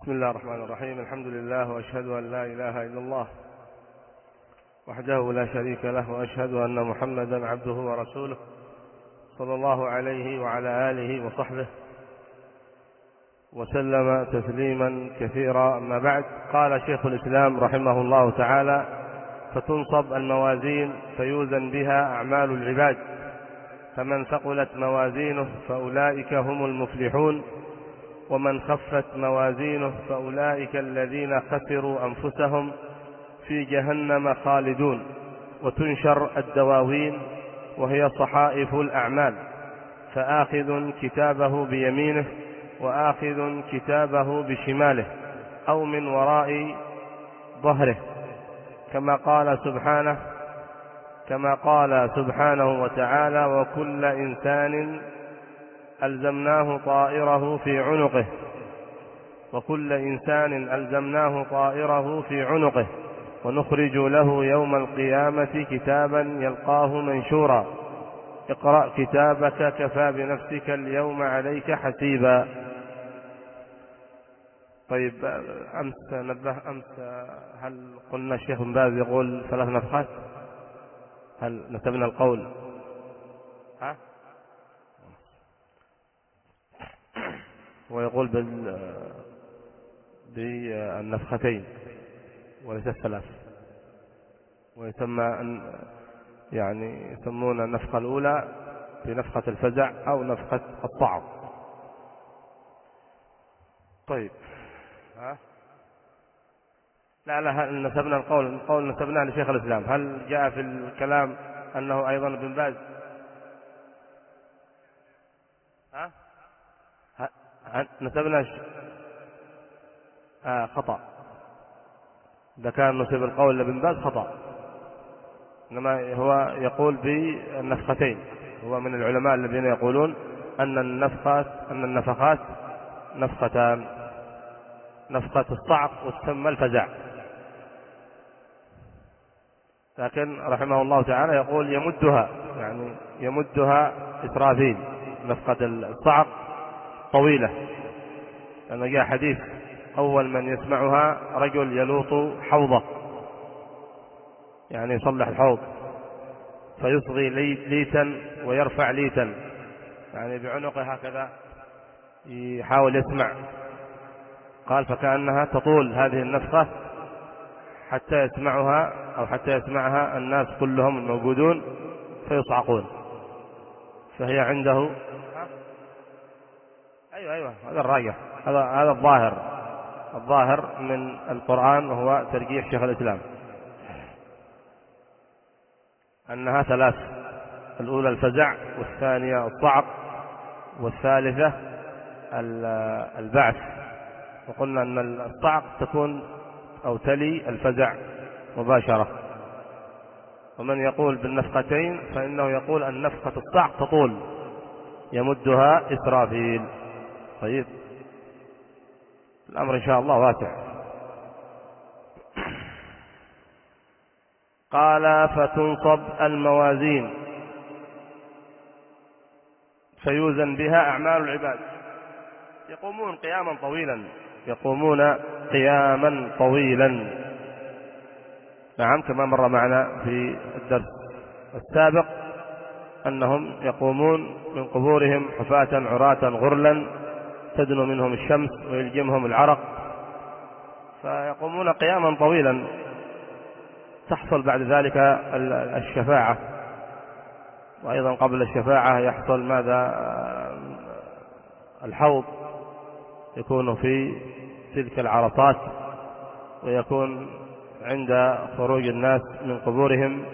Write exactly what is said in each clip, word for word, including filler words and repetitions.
بسم الله الرحمن الرحيم. الحمد لله وأشهد أن لا إله إلا الله وحده لا شريك له، وأشهد أن محمدا عبده ورسوله صلى الله عليه وعلى آله وصحبه وسلم تسليما كثيرا. أما بعد، قال شيخ الإسلام رحمه الله تعالى: فتنصب الموازين فيوزن بها أعمال العباد، فمن ثقلت موازينه فأولئك هم المفلحون، ومن خفت موازينه فأولئك الذين خسروا أنفسهم في جهنم خالدون. وتنشر الدواوين وهي صحائف الأعمال، فآخذ كتابه بيمينه وآخذ كتابه بشماله أو من وراء ظهره، كما قال سبحانه كما قال سبحانه وتعالى: وكل إنسان ألزمناه طائره في عنقه وكل إنسان ألزمناه طائره في عنقه ونخرج له يوم القيامة كتابا يلقاه منشورا اقرأ كتابك كفى بنفسك اليوم عليك حسيبا. طيب، أمس نبه أمس هل قلنا الشيخ بن باز يقول ثلاث نفخات؟ هل نسبنا القول؟ ها؟ ويقول بال بالنفختين وليس الثلاث، ويسمى أن يعني يسمون النفخة الأولى بنفخة الفزع أو نفخة الصعق. طيب، ها؟ لا لا هل نسبنا القول القول نسبناه لشيخ الإسلام. هل جاء في الكلام أنه أيضا ابن باز؟ ها؟ نسبنا آه خطأ. إذا كان نسب القول لابن باز خطأ، إنما هو يقول بالنفختين. هو من العلماء الذين يقولون أن النفخات أن النفخات نفختان، نفخة الصعق وتسمى الفزع. لكن رحمه الله تعالى يقول يمدها، يعني يمدها إسرافيل. نفخة الصعق طويلة، لأن جاء حديث: أول من يسمعها رجل يلوط حوضه، يعني يصلح الحوض، فيصغي ليتا ويرفع ليتا، يعني بعنقه هكذا يحاول يسمع. قال: فكأنها تطول هذه النفخة حتى يسمعها أو حتى يسمعها الناس كلهم الموجودون فيصعقون. فهي عنده أيوة أيوة هذا الراجح، هذا هذا الظاهر الظاهر من القرآن، وهو ترجيح شيخ الإسلام أنها ثلاث: الأولى الفزع، والثانية الصعق، والثالثة البعث. وقلنا أن الصعق تكون أو تلي الفزع مباشرة. ومن يقول بالنفختين فإنه يقول أن نفخة الصعق تطول يمدها إسرافيل. طيب، الأمر إن شاء الله واسع. قال: فتنصب الموازين فيوزن بها أعمال العباد. يقومون قياما طويلا يقومون قياما طويلا نعم، كما مر معنا في الدرس السابق أنهم يقومون من قبورهم حفاة عراة غرلا تدنو منهم الشمس ويلجمهم العرق، فيقومون قياما طويلا. تحصل بعد ذلك الشفاعة، وأيضا قبل الشفاعة يحصل ماذا؟ الحوض يكون في تلك العرصات، ويكون عند خروج الناس من قبورهم.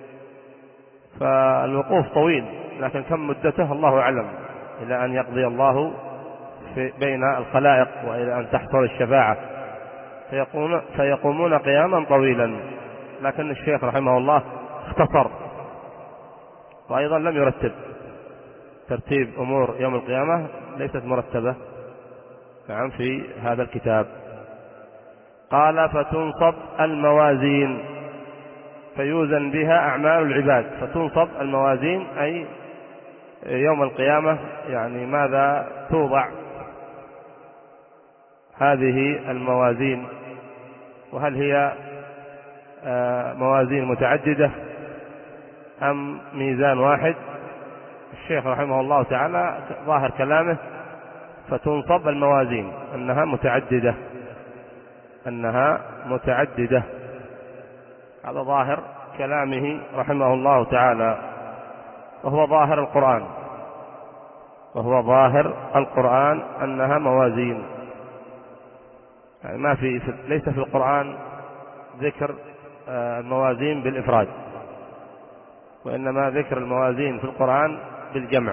فالوقوف طويل، لكن كم مدته الله أعلم، إلى أن يقضي الله في بين الخلائق وإلى أن تحصل الشفاعة. فيقومون, فيقومون قياما طويلا. لكن الشيخ رحمه الله اختصر، وأيضا لم يرتب ترتيب أمور يوم القيامة، ليست مرتبة نعم في هذا الكتاب. قال: فتنصب الموازين فيوزن بها أعمال العباد. فتنصب الموازين أي يوم القيامة، يعني ماذا توضع هذه الموازين، وهل هي موازين متعددة أم ميزان واحد؟ الشيخ رحمه الله تعالى ظاهر كلامه فتنصب الموازين أنها متعددة أنها متعددة هذا ظاهر كلامه رحمه الله تعالى، وهو ظاهر القرآن وهو ظاهر القرآن أنها موازين. يعني ما في ليس في القرآن ذكر الموازين بالإفراد، وإنما ذكر الموازين في القرآن بالجمع،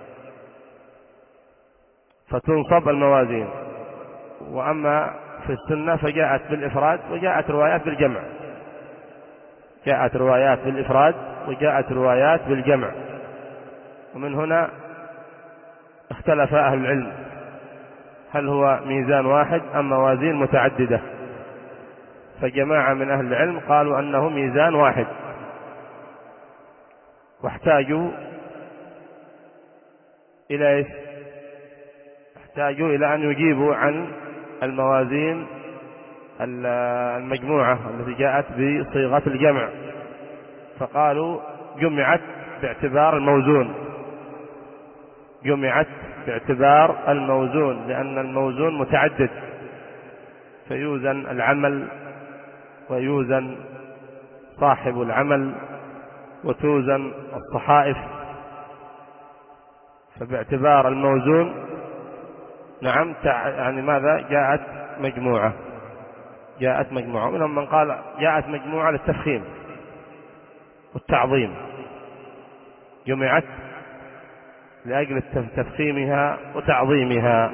فتنصب الموازين. وأما في السنة فجاءت بالإفراد وجاءت روايات بالجمع، جاءت روايات بالإفراد وجاءت روايات بالجمع. ومن هنا اختلف أهل العلم هل هو ميزان واحد أم موازين متعددة، فجماعة من أهل العلم قالوا أنه ميزان واحد، واحتاجوا إلى إيش؟ احتاجوا إلى أن يجيبوا عن الموازين المجموعة التي جاءت بصيغة الجمع، فقالوا جمعت باعتبار الموزون، جمعت باعتبار الموزون، لأن الموزون متعدد، فيوزن العمل ويوزن صاحب العمل وتوزن الصحائف، فباعتبار الموزون نعم يعني ماذا جاءت مجموعة جاءت مجموعة منهم من قال جاءت مجموعة للتفخيم والتعظيم، جمعت لأجل تفخيمها وتعظيمها،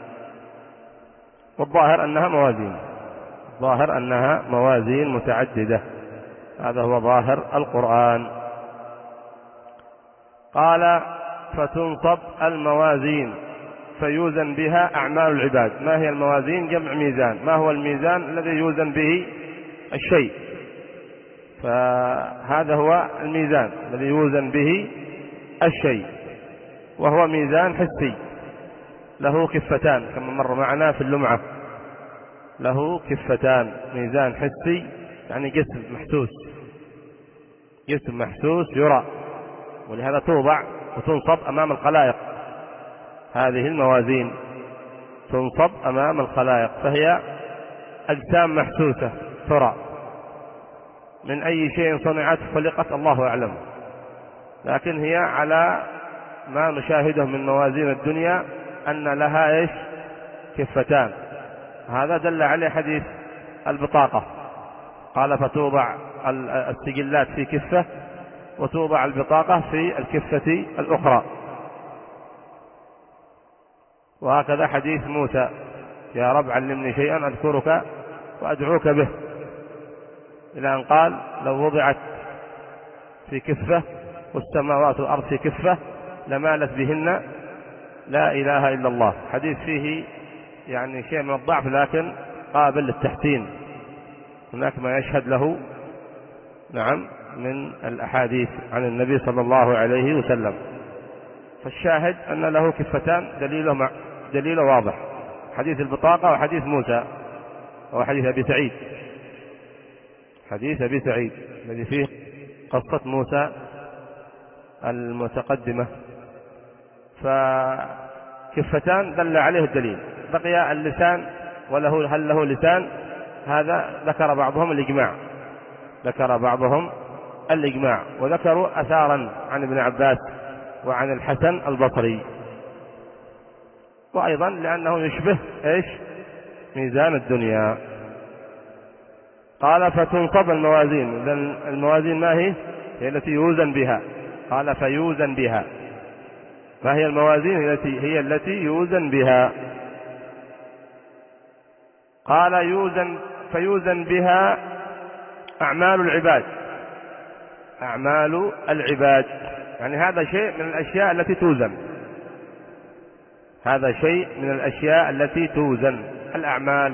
والظاهر أنها موازين ظاهر أنها موازين متعددة، هذا هو ظاهر القرآن. قال فتنصب الموازين فيوزن بها أعمال العباد. ما هي الموازين؟ جمع ميزان. ما هو الميزان؟ الذي يوزن به الشيء، فهذا هو الميزان الذي يوزن به الشيء، وهو ميزان حسي له كفتان كما مر معنا في اللمعة، له كفتان، ميزان حسي يعني جسم محسوس، جسم محسوس يرى، ولهذا توضع وتنصب أمام الخلائق. هذه الموازين تنصب أمام الخلائق، فهي أجسام محسوسة ترى، من أي شيء صنعت خلقت الله أعلم، لكن هي على ما نشاهده من موازين الدنيا أن لها إيش؟ كفتان. هذا دل عليه حديث البطاقة، قال فتوضع السجلات في كفة وتوضع البطاقة في الكفة الأخرى. وهكذا حديث موسى يا رب علمني شيئا أذكرك وأدعوك به، إلى أن قال لو وضعت في كفة والسماوات والأرض في كفة لمالت بهن لا إله إلا الله. حديث فيه يعني شيء من الضعف لكن قابل للتحسين، هناك ما يشهد له نعم من الأحاديث عن النبي صلى الله عليه وسلم. فالشاهد أن له كفتان دليله, مع دليله واضح، حديث البطاقة وحديث موسى وحديث أبي سعيد، حديث أبي سعيد الذي فيه قصة موسى المتقدمة. فكفتان دل عليه الدليل. بقي اللسان، وله هل له لسان؟ هذا ذكر بعضهم الإجماع ذكر بعضهم الإجماع وذكروا أثارا عن ابن عباس وعن الحسن البصري، وأيضا لأنه يشبه إيش؟ ميزان الدنيا. قال فتنصب الموازين. إذن الموازين ما هي؟ هي التي يوزن بها. قال فيوزن بها. ما هي الموازين؟ التي هي التي يوزن بها. قال يوزن فيوزن بها أعمال العباد. أعمال العباد يعني هذا شيء من الأشياء التي توزن، هذا شيء من الأشياء التي توزن الأعمال.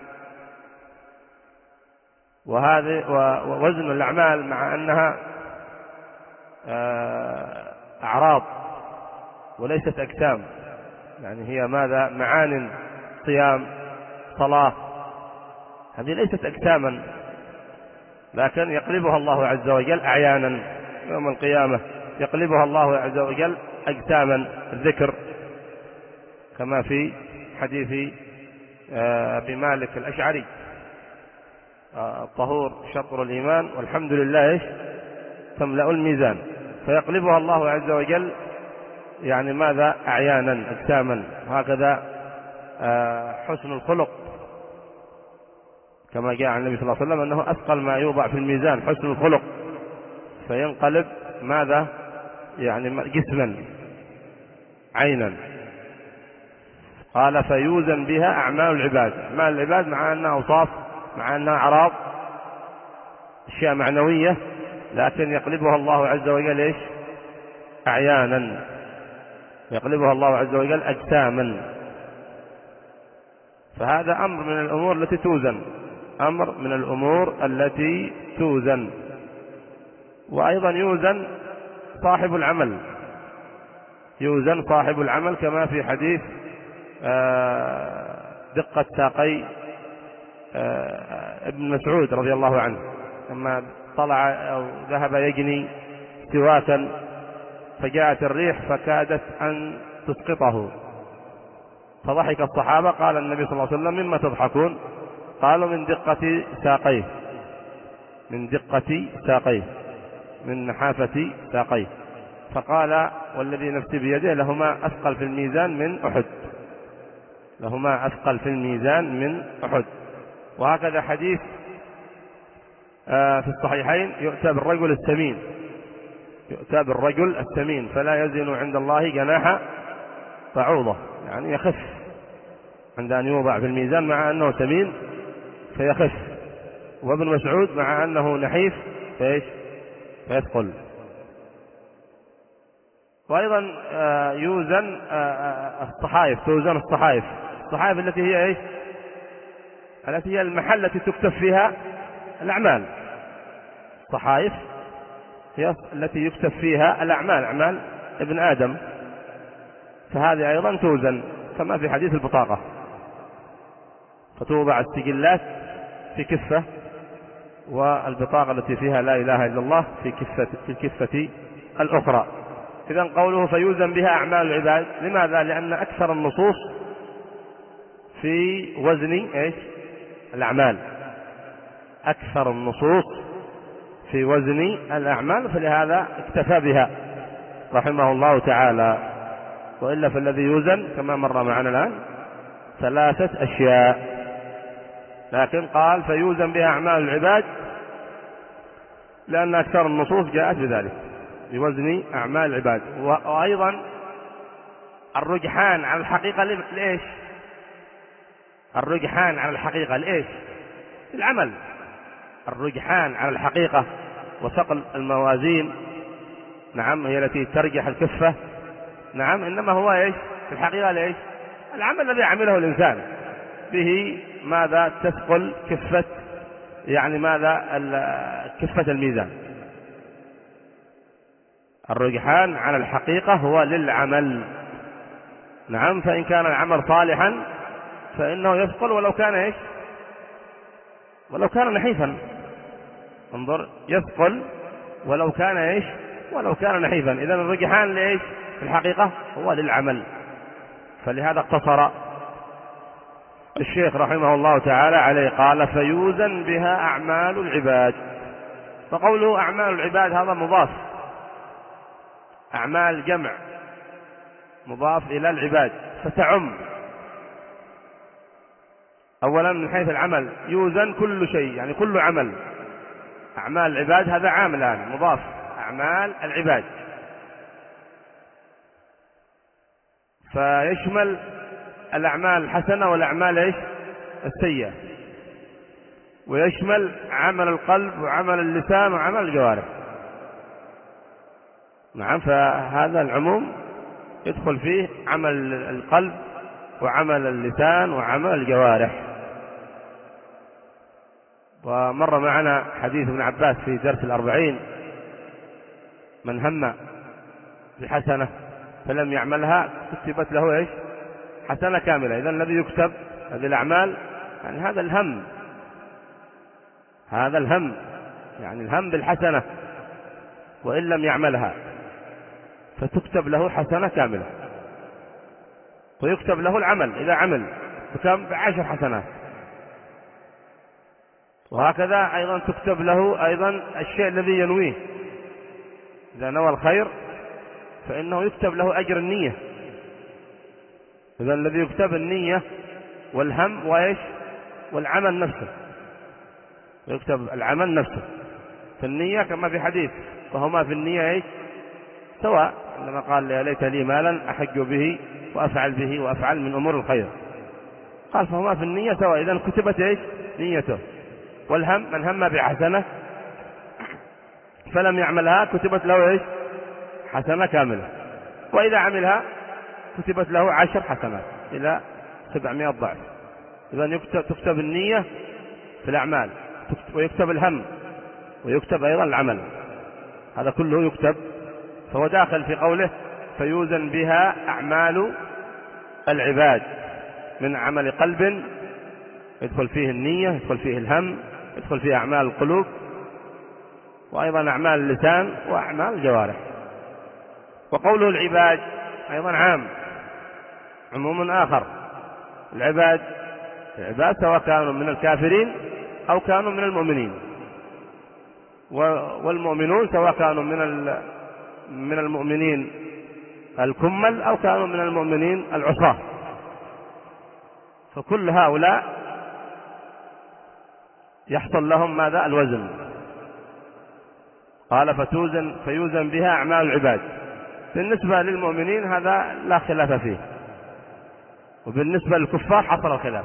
وهذا ووزن الأعمال مع أنها أعراض وليست أجسام، يعني هي ماذا؟ معان، صيام الصلاة، هذه ليست أجساما، لكن يقلبها الله عز وجل أعيانا يوم القيامة، يقلبها الله عز وجل أجساما. الذكر كما في حديث أبي مالك الأشعري: الطهور شطر الإيمان والحمد لله إيش تملأ الميزان. فيقلبها الله عز وجل يعني ماذا؟ أعيانا أجساما. وهكذا حسن الخلق كما جاء عن النبي صلى الله عليه وسلم أنه أثقل ما يوضع في الميزان حسن الخلق، فينقلب ماذا؟ يعني جسما عينا. قال: فيوزن بها أعمال العباد. أعمال العباد مع أنها أوصاف، مع أنها أعراض، أشياء معنوية، لكن يقلبها الله عز وجل إيش؟ أعيانا، يقلبها الله عز وجل أجساما. فهذا أمر من الأمور التي توزن، أمر من الأمور التي توزن. وأيضا يوزن صاحب العمل، يوزن صاحب العمل كما في حديث دقة ساقي ابن مسعود رضي الله عنه، لما طلع أو ذهب يجني سواكا فجاءت الريح فكادت أن تسقطه، فضحك الصحابة. قال النبي صلى الله عليه وسلم: مما تضحكون؟ قالوا: من دقة ساقيه، من دقة ساقيه، من نحافة ساقيه. فقال: والذي نفسي بيده لهما أثقل في الميزان من أحد، لهما أثقل في الميزان من أحد. وهكذا حديث في الصحيحين: يؤتى بالرجل السمين، يؤتى بالرجل السمين فلا يزن عند الله جناح بعوضة، يعني يخف عند أن يوضع في الميزان مع أنه سمين فيخف. وابن مسعود مع أنه نحيف فإيش؟ فيثقل. وأيضا يوزن الصحائف، توزن الصحائف، الصحائف التي هي إيش؟ التي هي المحل التي تكتب فيها الأعمال. الصحائف هي التي يكتب فيها الأعمال، أعمال ابن آدم، فهذه أيضا توزن كما في حديث البطاقة، فتوضع السجلات في كفة، والبطاقة التي فيها لا إله إلا الله في كفة, في الكفة الأخرى. إذن قوله: فيوزن بها أعمال العباد. لماذا؟ لأن أكثر النصوص في وزن إيش؟ الأعمال، أكثر النصوص في وزن الأعمال، فلهذا اكتفى بها رحمه الله تعالى. وإلا فالذي يوزن كما مر معنا الآن ثلاثة أشياء، لكن قال: فيوزن بها أعمال العباد لأن أكثر النصوص جاءت بذلك، بوزن أعمال العباد. وأيضا الرجحان على الحقيقة لإيش؟ الرجحان على الحقيقة لإيش؟ العمل. الرجحان على الحقيقة وثقل الموازين، نعم، هي التي ترجح الكفة، نعم، إنما هو إيش في الحقيقة؟ لإيش؟ العمل الذي عمله الإنسان به ماذا؟ تثقل كفة، يعني ماذا؟ كفة الميزان. الرجحان على الحقيقة هو للعمل، نعم، فإن كان العمل صالحا فإنه يثقل ولو كان إيش؟ ولو كان نحيفا. انظر، يثقل ولو كان إيش؟ ولو كان نحيفا. إذن الرجحان لإيش في الحقيقة؟ هو للعمل. فلهذا اقتصر الشيخ رحمه الله تعالى عليه، قال: فيوزن بها أعمال العباد. فقوله أعمال العباد هذا مضاف، أعمال جمع مضاف إلى العباد، فتعم. أولا من حيث العمل يوزن كل شيء، يعني كل عمل. أعمال العباد هذا عام الآن مضاف، أعمال العباد، فيشمل الأعمال الحسنة والأعمال إيش؟ السيئة، ويشمل عمل القلب وعمل اللسان وعمل الجوارح، نعم. فهذا العموم يدخل فيه عمل القلب وعمل اللسان وعمل الجوارح. ومر معنا حديث ابن عباس في درس الأربعين: من هم بحسنة فلم يعملها كتبت له إيش؟ حسنة كاملة. إذن الذي يكتب هذه الأعمال يعني هذا الهم، هذا الهم يعني الهم بالحسنة وإن لم يعملها، فتكتب له حسنة كاملة، ويكتب له العمل إذا عمل فكم بعشر حسنات، وهكذا أيضا تكتب له أيضا الشيء الذي ينويه، إذا نوى الخير فإنه يكتب له أجر النية. إذا الذي يكتب النية والهم وإيش والعمل نفسه، يكتب العمل نفسه. في النية كما في حديث وهما في النية إيش سواء، عندما قال يا ليت لي مالا أحج به وأفعل به وأفعل من أمور الخير، قال فهما في النية سواء، إذا كتبت إيش نيته. والهم من هم بحسنة فلم يعملها كتبت له إيش حسنة كاملة، وإذا عملها كتبت له عشر حسنات إلى سبعمائة ضعف. إذا يكتب تكتب النية في الأعمال، ويكتب الهم، ويكتب أيضا العمل، هذا كله يكتب. فهو داخل في قوله فيوزن بها أعمال العباد، من عمل قلب يدخل فيه النية، يدخل فيه الهم، يدخل فيه أعمال القلوب، وأيضا أعمال اللسان وأعمال الجوارح. وقوله العباد أيضا عام، عموم آخر. العباد العباد سواء كانوا من الكافرين أو كانوا من المؤمنين، والمؤمنون سواء كانوا من من المؤمنين الكمل أو كانوا من المؤمنين العصاة، فكل هؤلاء يحصل لهم ماذا الوزن. قال فتوزن فيوزن بها أعمال العباد. بالنسبة للمؤمنين هذا لا خلاف فيه، وبالنسبة للكفار حصل الخلاف،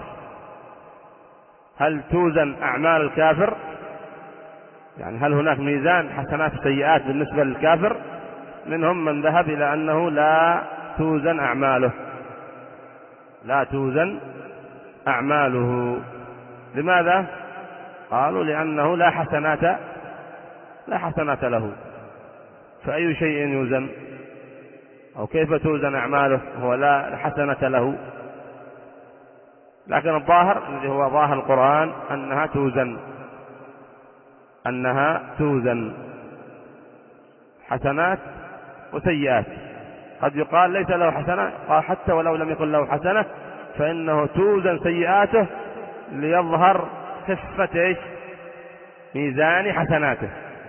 هل توزن أعمال الكافر، يعني هل هناك ميزان حسنات سيئات بالنسبة للكافر؟ منهم من ذهب إلى أنه لا توزن أعماله، لا توزن أعماله. لماذا؟ قالوا لأنه لا حسنات لا حسنات له، فأي شيء يوزن أو كيف توزن أعماله هو لا حسنة له؟ لكن الظاهر الذي هو ظاهر القرآن أنها توزن، أنها توزن حسنات وسيئات. قد يقال ليس له حسنة، قال حتى ولو لم يكن له حسنة فإنه توزن سيئاته ليظهر خفة إيش ميزان حسناته،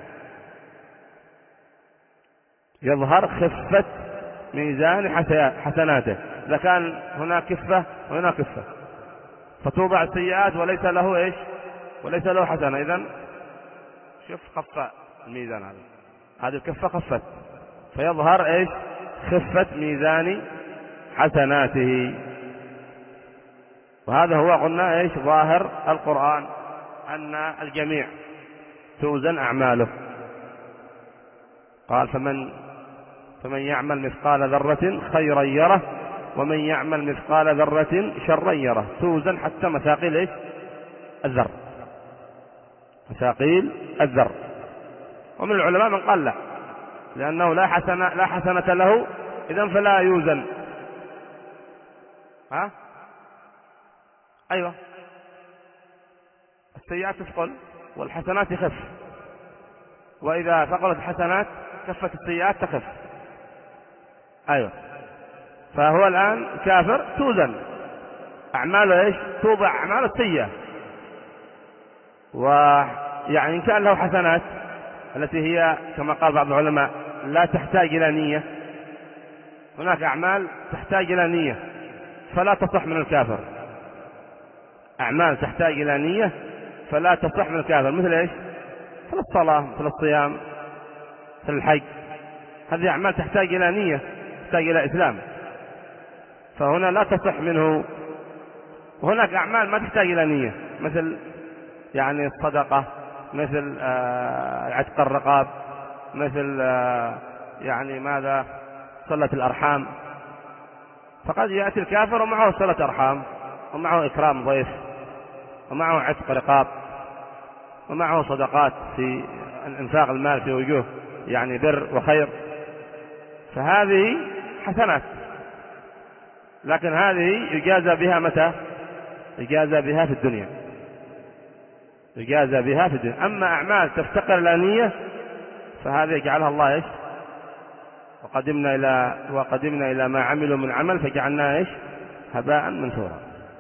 يظهر خفة ميزان حسناته. إذا كان هناك كفة وهناك كفة فتوضع السيئات وليس له إيش وليس له حسنة، إذن شوف خف الميزان، هذا هذه الكفة خفت، فيظهر إيش خفة ميزان حسناته. وهذا هو قلنا إيش ظاهر القرآن أن الجميع توزن أعماله. قال فمن فمن يعمل مثقال ذرة خيرا يره ومن يعمل مثقال ذرة شرا يره. توزن حتى مثاقيل إيش الذر، مثاقيل الذر. ومن العلماء من قال لا، لأنه لا حسنة لا حسنة له، إذن فلا يوزن. ها أيوة، السيئات تثقل والحسنات يخف، وإذا ثقلت الحسنات كفت السيئات تخف. أيوة، فهو الآن كافر توزن أعماله إيش توضع أعماله السيئة، ويعني إن كان له حسنات التي هي كما قال بعض العلماء لا تحتاج إلى نية، هناك أعمال تحتاج إلى نية فلا تصح من الكافر، أعمال تحتاج إلى نية فلا تصح من الكافر، مثل إيش مثل الصلاة، مثل الصيام، مثل الحج، هذه أعمال تحتاج إلى نية، تحتاج إلى إسلام، فهنا لا تصح منه. وهناك أعمال ما تحتاج إلى نية، مثل يعني الصدقة، مثل آه عتق الرقاب، مثل آه يعني ماذا صلة الأرحام. فقد يأتي الكافر ومعه صلة أرحام، ومعه إكرام ضيف، ومعه عتق رقاب، ومعه صدقات في انفاق المال في وجوه يعني بر وخير، فهذه حسنات، لكن هذه يجازى بها متى يجازى بها في الدنيا، يجازى بها في الدنيا. أما أعمال تفتقر إلى نية فهذه يجعلها الله إيش؟ وقدمنا إلى وقدمنا إلى ما عملوا من عمل فجعلناه إيش؟ هباء منثورا.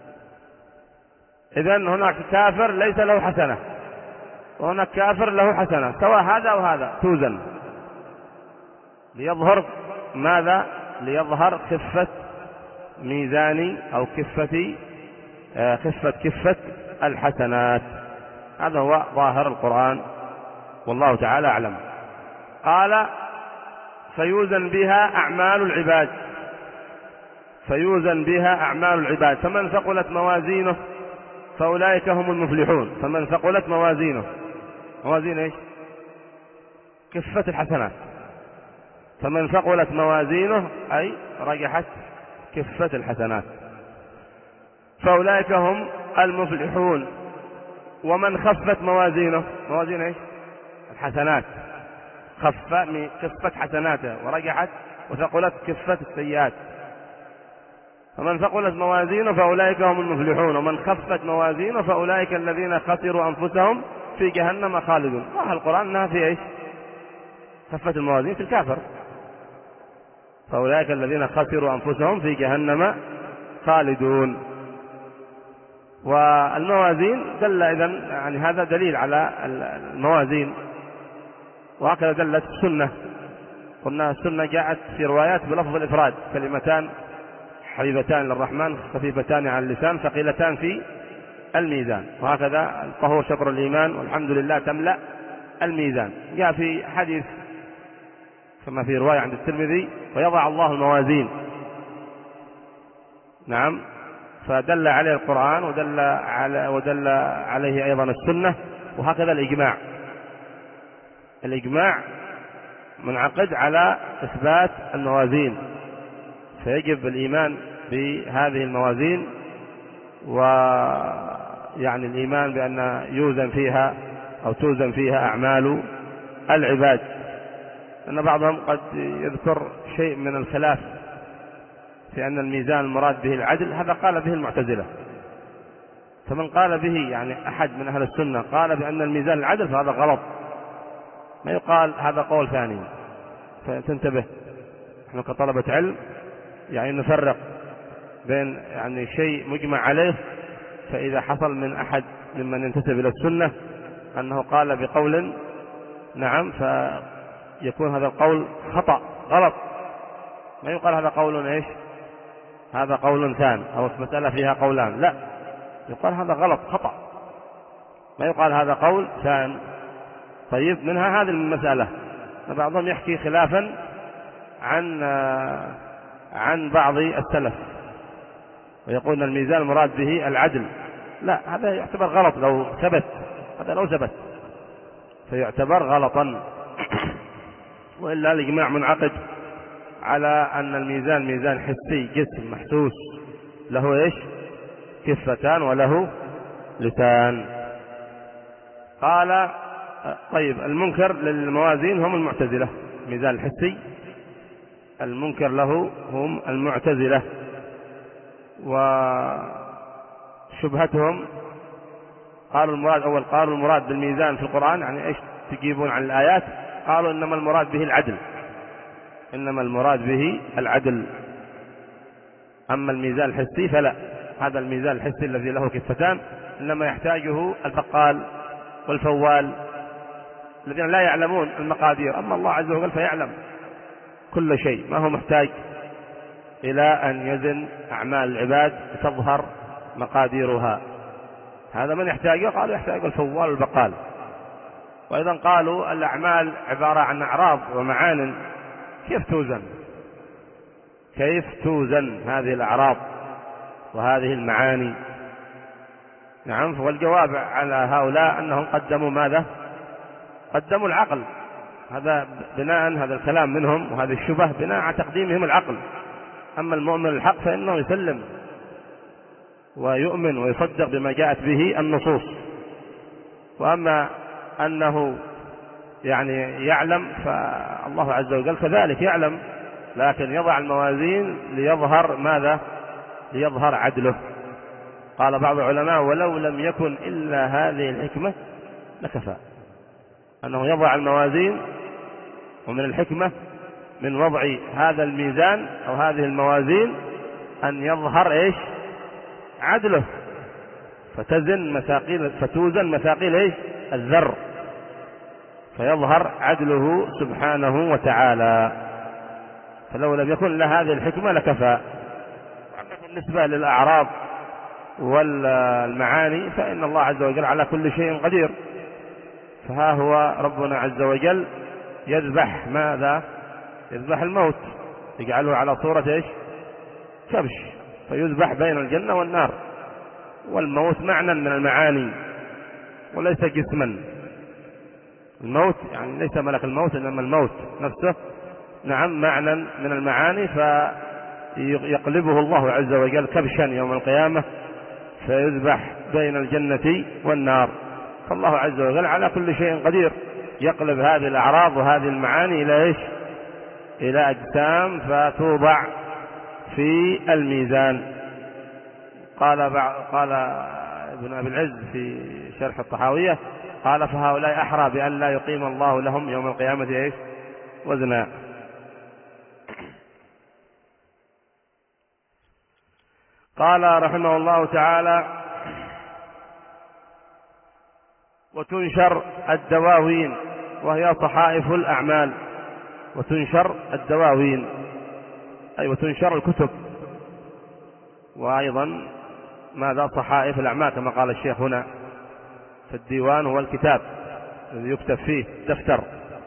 إذن هناك كافر ليس له حسنة، وهناك كافر له حسنة، سواء هذا أو هذا توزن ليظهر ماذا؟ ليظهر خفة ميزان أو كفة خفة كفة الحسنات. هذا هو ظاهر القرآن والله تعالى أعلم. قال فيوزن بها أعمال العباد، فيوزن بها أعمال العباد، فمن ثقلت موازينه فأولئك هم المفلحون. فمن ثقلت موازينه، موازين إيش؟ كفة الحسنات. فمن ثقلت موازينه أي رجحت كفة الحسنات فأولئك هم المفلحون. ومن خفت موازينه، موازين إيش؟ الحسنات، خف كفة حسناته ورجحت وثقلت كفة السيئات. فمن ثقلت موازينه فأولئك هم المفلحون، ومن خفت موازينه فأولئك الذين خسروا أنفسهم في جهنم خالدون. ظاهر القرآن أنها في إيش؟ خفت الموازين في الكافر، فأولئك الذين خسروا أنفسهم في جهنم خالدون. والموازين دل إذن يعني هذا دليل على الموازين، وهكذا دلت السنة. قلنا السنة جاءت في روايات بلفظ الإفراد، كلمتان حبيبتان للرحمن خفيفتان على اللسان ثقيلتان في الميزان. وهكذا الطهور شطر الإيمان والحمد لله تملأ الميزان. جاء في حديث كما في رواية عند الترمذي ويضع الله الموازين، نعم، فدل عليه القرآن ودل على ودل عليه أيضا السنة. وهكذا الإجماع، الإجماع منعقد على إثبات الموازين، فيجب الإيمان بهذه الموازين، ويعني الإيمان بأن يوزن فيها أو توزن فيها أعمال العباد. أن بعضهم قد يذكر شيء من الخلاف في أن الميزان المراد به العدل، هذا قال به المعتزلة. فمن قال به يعني أحد من أهل السنة قال بأن الميزان العدل فهذا غلط، ما يقال هذا قول ثاني. فتنتبه، نحن كطلبة علم يعني نفرق بين يعني شيء مجمع عليه، فإذا حصل من أحد ممن ينتسب إلى السنة أنه قال بقول نعم فيكون هذا القول خطأ غلط، ما يقال هذا قول إيش؟ هذا قول ثاني، أو مسألة فيها قولان، لا، يقال هذا غلط خطأ، ما يقال هذا قول ثاني. طيب منها هذه المسألة، بعضهم يحكي خلافا عن عن بعض السلف ويقول أن الميزان المراد به العدل، لا، هذا يعتبر غلط لو ثبت، هذا لو ثبت فيعتبر غلطا. وإلا الإجماع منعقد على أن الميزان ميزان حسي جسم محسوس له إيش؟ كفتان وله لسان. قال طيب المنكر للموازين هم المعتزلة، ميزان الحسي المنكر له هم المعتزلة. وشبهتهم قالوا المراد أول قالوا المراد بالميزان في القرآن يعني إيش؟ تجيبون عن الآيات، قالوا إنما المراد به العدل، إنما المراد به العدل، أما الميزان الحسي فلا، هذا الميزان الحسي الذي له كفتان إنما يحتاجه البقال والفوال الذين لا يعلمون المقادير، أما الله عز وجل فيعلم كل شيء، ما هو محتاج إلى أن يزن أعمال العباد تظهر مقاديرها. هذا من يحتاجه؟ قالوا يحتاج الفوال والبقال. وأيضا قالوا الأعمال عبارة عن أعراض ومعان، كيف توزن؟ كيف توزن هذه الأعراض وهذه المعاني؟ نعم، والجواب على هؤلاء أنهم قدموا ماذا؟ قدموا العقل، هذا بناء هذا الكلام منهم وهذه الشبه بناء على تقديمهم العقل. أما المؤمن الحق فإنه يسلم ويؤمن ويصدق بما جاءت به النصوص. وأما أنه يعني يعلم فالله عز وجل كذلك يعلم، لكن يضع الموازين ليظهر ماذا؟ ليظهر عدله. قال بعض العلماء ولو لم يكن إلا هذه الحكمة لكفى، أنه يضع الموازين، ومن الحكمة من وضع هذا الميزان أو هذه الموازين أن يظهر إيش عدله، فتزن مثاقيل فتوزن مثاقيل إيش الذر، فيظهر عدله سبحانه وتعالى. فلو لم يكن له هذه الحكمة لكفى. بالنسبة للأعراض والمعاني فإن الله عز وجل على كل شيء قدير. فها هو ربنا عز وجل يذبح ماذا؟ يذبح الموت، يجعله على صورة إيش كبش، فيذبح بين الجنة والنار. والموت معنى من المعاني وليس جسما. الموت يعني ليس ملك الموت، إنما الموت نفسه نعم معنى من المعاني، فيقلبه الله عز وجل كبشا يوم القيامة فيذبح بين الجنة والنار. فالله عز وجل على كل شيء قدير، يقلب هذه الأعراض وهذه المعاني إلى إيش؟ إلى أجسام فتوضع في الميزان. قال قال ابن أبي العز في شرح الطحاوية قال فهؤلاء أحرى بأن لا يقيم الله لهم يوم القيامة إيش؟ وزنا. قال رحمه الله تعالى وتنشر الدواوين وهي صحائف الأعمال. وتنشر الدواوين أي وتنشر الكتب، وأيضا ماذا؟ صحائف الأعمال كما قال الشيخ هنا. فالديوان هو الكتاب الذي يكتب فيه دفتر.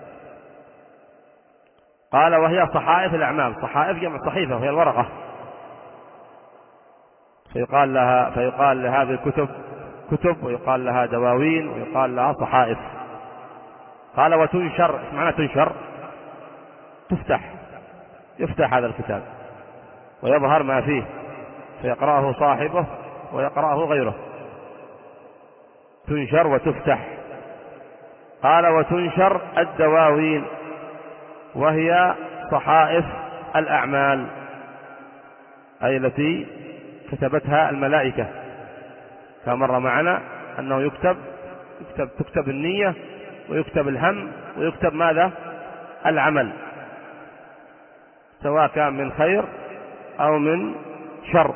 قال وهي صحائف الأعمال، صحائف جمع صحيفة وهي الورقة، فيقال لها فيقال لهذه الكتب كتب، ويقال لها دواوين، ويقال لها صحائف. قال وتنشر، ايش معنى تنشر؟ تفتح، يفتح هذا الكتاب ويظهر ما فيه فيقرأه صاحبه ويقرأه غيره. تنشر وتفتح. قال وتنشر الدواوين وهي صحائف الأعمال أي التي كتبتها الملائكة. فمر معنا أنه يكتب يكتب تكتب النية ويكتب الهم ويكتب ماذا؟ العمل، سواء كان من خير أو من شر.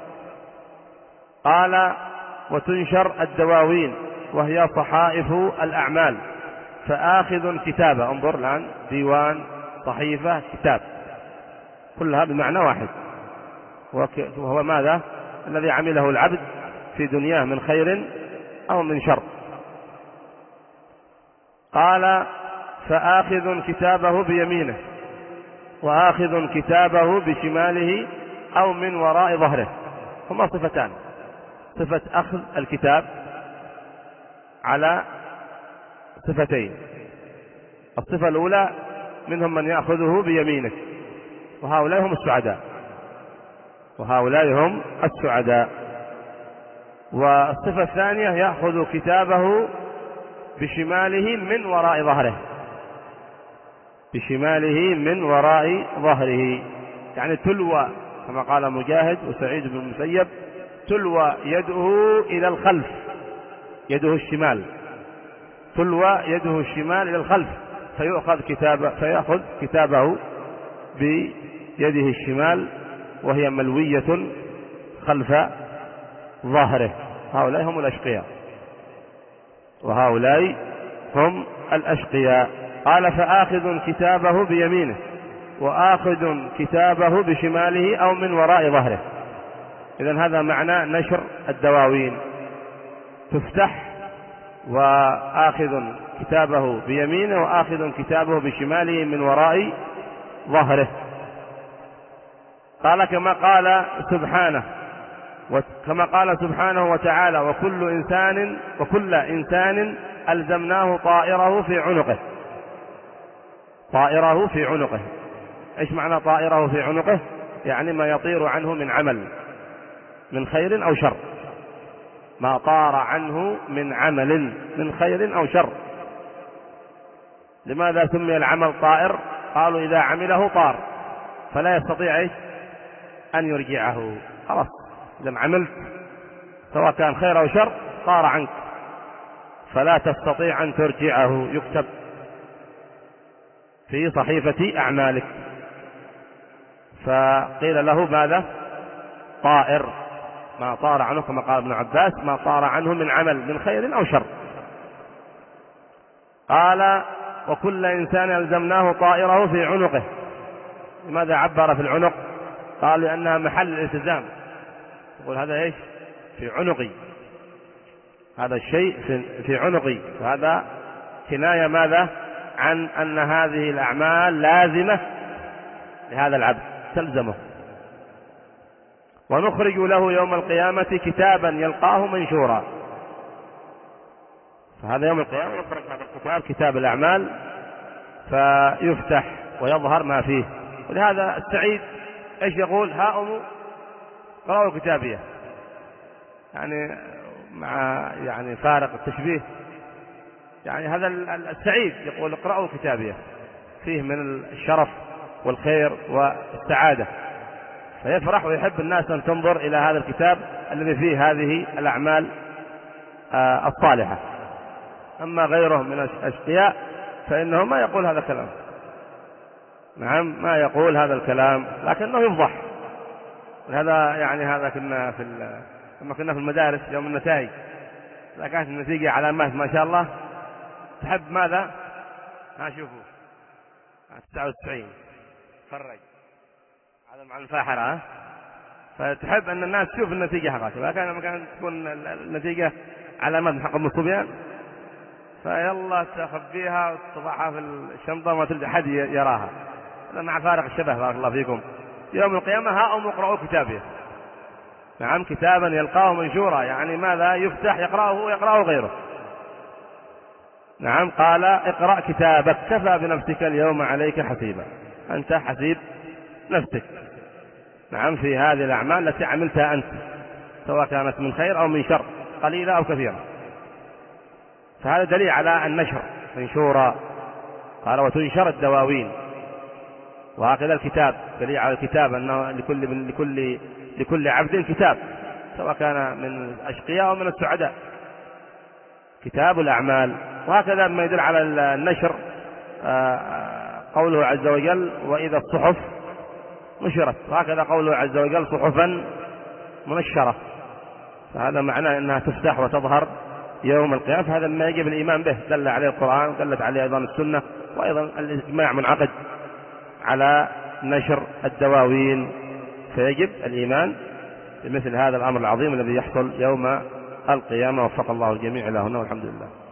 قال وتنشر الدواوين وهي صحائف الأعمال فآخذ كتابة. انظر الآن، ديوان، صحيفة، كتاب، كلها بمعنى واحد، وهو ماذا؟ الذي عمله العبد في دنياه من خير أو من شر. قال فآخذ كتابه بيمينه وآخذ كتابه بشماله أو من وراء ظهره. هما صفتان: صفة أخذ الكتاب على صفتين. الصفة الأولى منهم من يأخذه بيمينه، وهؤلاء هم السعداء وهؤلاء هم السعداء. والصفة الثانية يأخذ كتابه بشماله من وراء ظهره، بشماله من وراء ظهره، يعني تلوى كما قال مجاهد وسعيد بن المسيب: تلوى يده إلى الخلف، يده الشمال، تلوى يده الشمال إلى الخلف، فيأخذ كتابه فيأخذ كتابه بيده الشمال وهي ملوية خلف ظهره. هؤلاء هم الأشقياء وهؤلاء هم الأشقياء. قال فآخذ كتابه بيمينه وآخذ كتابه بشماله أو من وراء ظهره. إذن هذا معنى نشر الدواوين: تفتح وآخذ كتابه بيمينه وآخذ كتابه بشماله من وراء ظهره. قال كما قال سبحانه وكما قال سبحانه وتعالى: وكل إنسان وكل إنسان ألزمناه طائره في عنقه. طائره في عنقه، إيش معنى طائره في عنقه؟ يعني ما يطير عنه من عمل من خير أو شر، ما طار عنه من عمل من خير أو شر. لماذا سمي العمل طائر؟ قالوا إذا عمله طار فلا يستطيع إيش أن يرجعه. خلاص، إذا عملت سواء كان خير أو شر طار عنك، فلا تستطيع أن ترجعه، يكتب في صحيفة أعمالك. فقيل له ماذا؟ طائر، ما طار عنه كما قال ابن عباس، ما طار عنه من عمل من خير أو شر. قال وكل إنسان ألزمناه طائره في عنقه. لماذا عبر في العنق؟ قال لأنها محل الالتزام، يقول هذا إيش؟ في عنقي، هذا الشيء في عنقي، فهذا كناية ماذا؟ عن أن هذه الأعمال لازمة لهذا العبد تلزمه. ونخرج له يوم القيامة كتابا يلقاه منشورا. فهذا يوم القيامة يخرج هذا الكتاب، كتاب الأعمال، فيفتح ويظهر ما فيه. ولهذا السعيد ايش يقول؟ هاؤم اقرأوا كتابيه، يعني مع يعني فارق التشبيه، يعني هذا السعيد يقول اقرأوا كتابيه، فيه من الشرف والخير والسعادة، فيفرح ويحب الناس أن تنظر إلى هذا الكتاب الذي فيه هذه الأعمال الصالحة. أما غيره من الأشقياء فإنه ما يقول هذا الكلام، نعم ما يقول هذا الكلام، لكنه يفضح. هذا يعني هذا كنا في لما كنا في المدارس يوم النتائج، إذا كانت النتيجة علامات ما شاء الله تحب ماذا؟ ها شوفوا تسعة وتسعين فرج هذا مع الفاحرة، فتحب أن الناس تشوف النتيجة حقاتها. لكن لما كانت تكون النتيجة علامات من حق الصبيان فيلا تخبيها وتضعها في الشنطة وما ترجع أحد يراها. هذا مع فارق الشبه. بارك الله فيكم. يوم القيامة هاؤم اقرأوا كتابه، نعم كتابا يلقاه منشورا، يعني ماذا؟ يفتح يقرأه ويقرأه غيره. نعم قال اقرأ كتابك كفى بنفسك اليوم عليك حسيبا، أنت حسيب نفسك، نعم في هذه الأعمال التي عملتها أنت، سواء كانت من خير أو من شر، قليلة أو كثيرة. فهذا دليل على النشر، منشورا. قال وتنشر الدواوين، وهكذا الكتاب دليل على الكتاب، أنه لكل من لكل لكل عبد كتاب، سواء كان من الأشقياء أو من السعداء، كتاب الأعمال. وهكذا ما يدل على النشر قوله عز وجل وإذا الصحف نشرت، وهكذا قوله عز وجل صحفا منشرة، فهذا معناه أنها تفتح وتظهر يوم القيامة. هذا ما يجب الإيمان به، دل عليه القرآن، دلت عليه أيضا السنة، وأيضا الإجماع منعقد على نشر الدواوين، فيجب الإيمان بمثل هذا الأمر العظيم الذي يحصل يوم القيامة. وفق الله الجميع إلى هنا والحمد لله.